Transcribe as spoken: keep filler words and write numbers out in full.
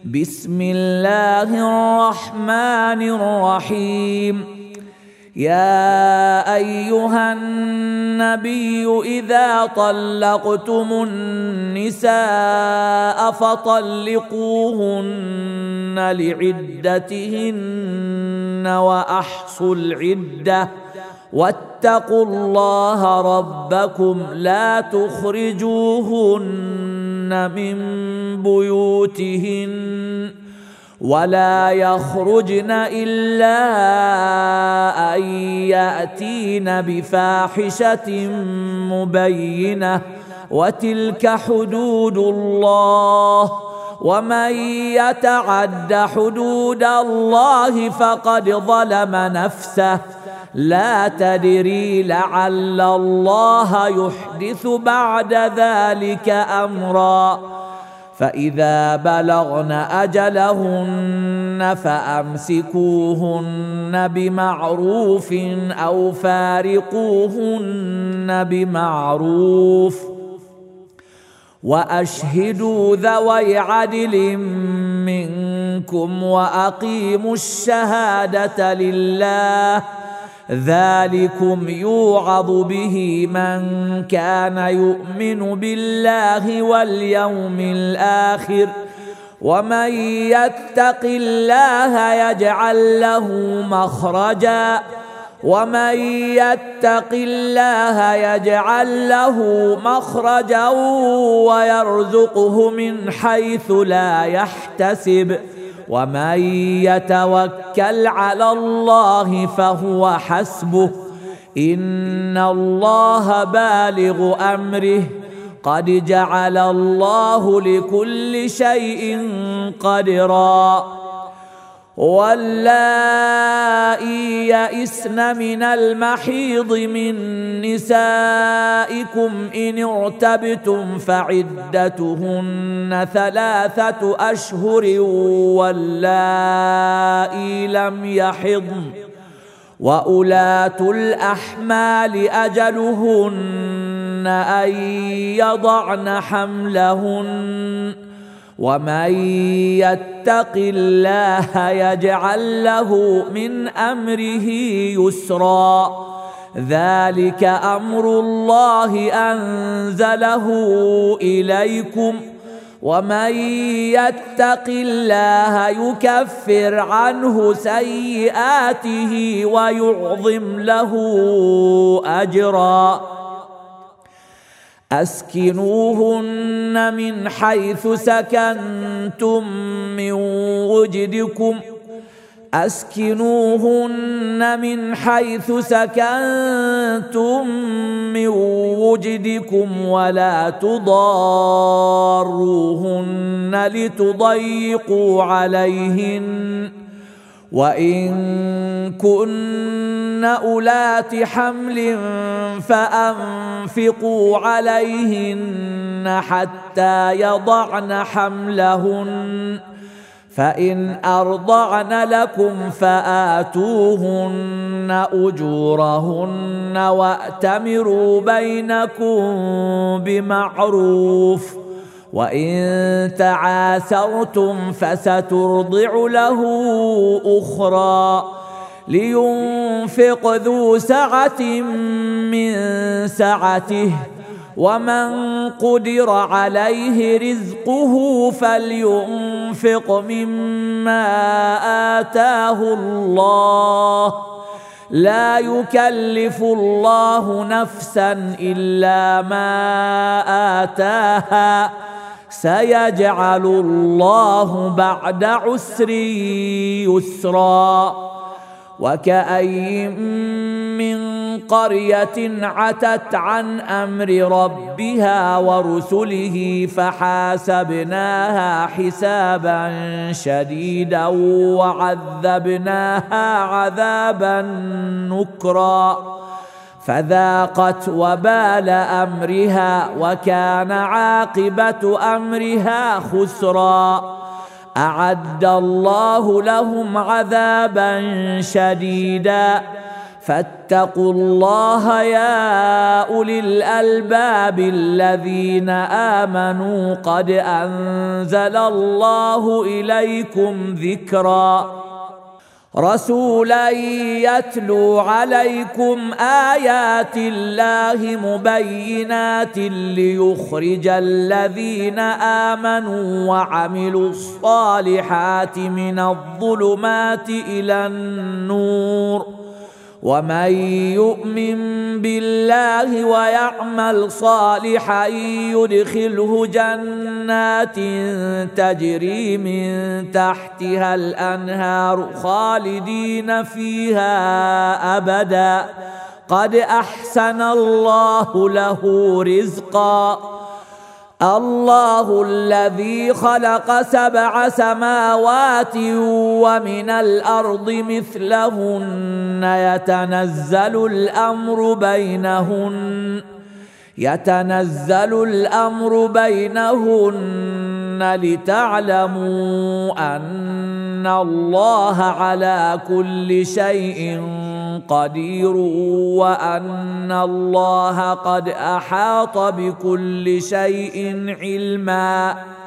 بسم الله الرحمن الرحيم. يا أيها النبي إذا طلقتم النساء فطلقوهن لعدتهن وأحصوا العدة واتقوا الله ربكم لا تخرجوهن من بيوتهن ولا يخرجن إلا أن يأتين بفاحشة مبينة وتلك حدود الله ومن يتعد حدود الله فقد ظلم نفسه لا تدري لعل الله يحدث بعد ذلك أمرا. فإذا بلغن أجلهن فأمسكوهن بمعروف أو فارقوهن بمعروف وأشهدوا ذوي عدل منكم وأقيموا الشهادة لله ذلكم يوعظ به من كان يؤمن بالله واليوم الآخر ومن يتق الله يجعل له مخرجا ومن يتق الله يجعل له مخرجا ويرزقه من حيث لا يحتسب ومن يتوكل على الله فهو حسبه إن الله بالغ أمره قد جعل الله لكل شيء قدرا. واللائي يئسن من المحيض من نسائكم إن ارتبتم فعدتهن ثلاثة أشهر واللائي لم يحضن وأولاة الأحمال أجلهن أن يضعن حملهن ومن يتق الله يجعل له من أمره يسرا ذلك أمر الله أنزله إليكم ومن يتق الله يكفر عنه سيئاته ويعظم له أجرا. أسكنوهن من حيث سكنتم من وجدكم أسكنوهن من حيث سكنتم من وجدكم ولا تضاروهن لتضيقوا عليهن وإن كن أولات حمل فأنفقوا عليهن حتى يضعن حملهن فإن أرضعن لكم فآتوهن أجورهن وأتمروا بينكم بمعروف وإن تعاسرتم فسترضع له أخرى لينفق ذو سعة من سعته ومن قدر عليه رزقه فلينفق مما آتاه الله لا يكلف الله نفسا إلا ما آتاها سيجعل الله بعد عسر يسرا. وكأي من قرية عتت عن أمر ربها ورسله فحاسبناها حسابا شديدا وعذبناها عذابا نكرا فذاقت وبال أمرها وكان عاقبة أمرها خسرا. أعد الله لهم عذابا شديدا فاتقوا الله يا أولي الألباب الذين آمنوا قد أنزل الله إليكم ذكرا رسولا يتلو عليكم آيات الله مبينات ليخرج الذين آمنوا وعملوا الصالحات من الظلمات إلى النور ومن يؤمن بالله ويعمل صالحا يدخله جنات تجري من تحتها الأنهار خالدين فيها أبدا قد أحسن الله له رزقا الله الذي خلق سبع سماوات ومن الأرض مثلهن يتنزل الأمر بينهن يتنزل الأمر بينهن لتعلموا أن الله على كل شيء قدير وأن الله قد أحاط بكل شيء علما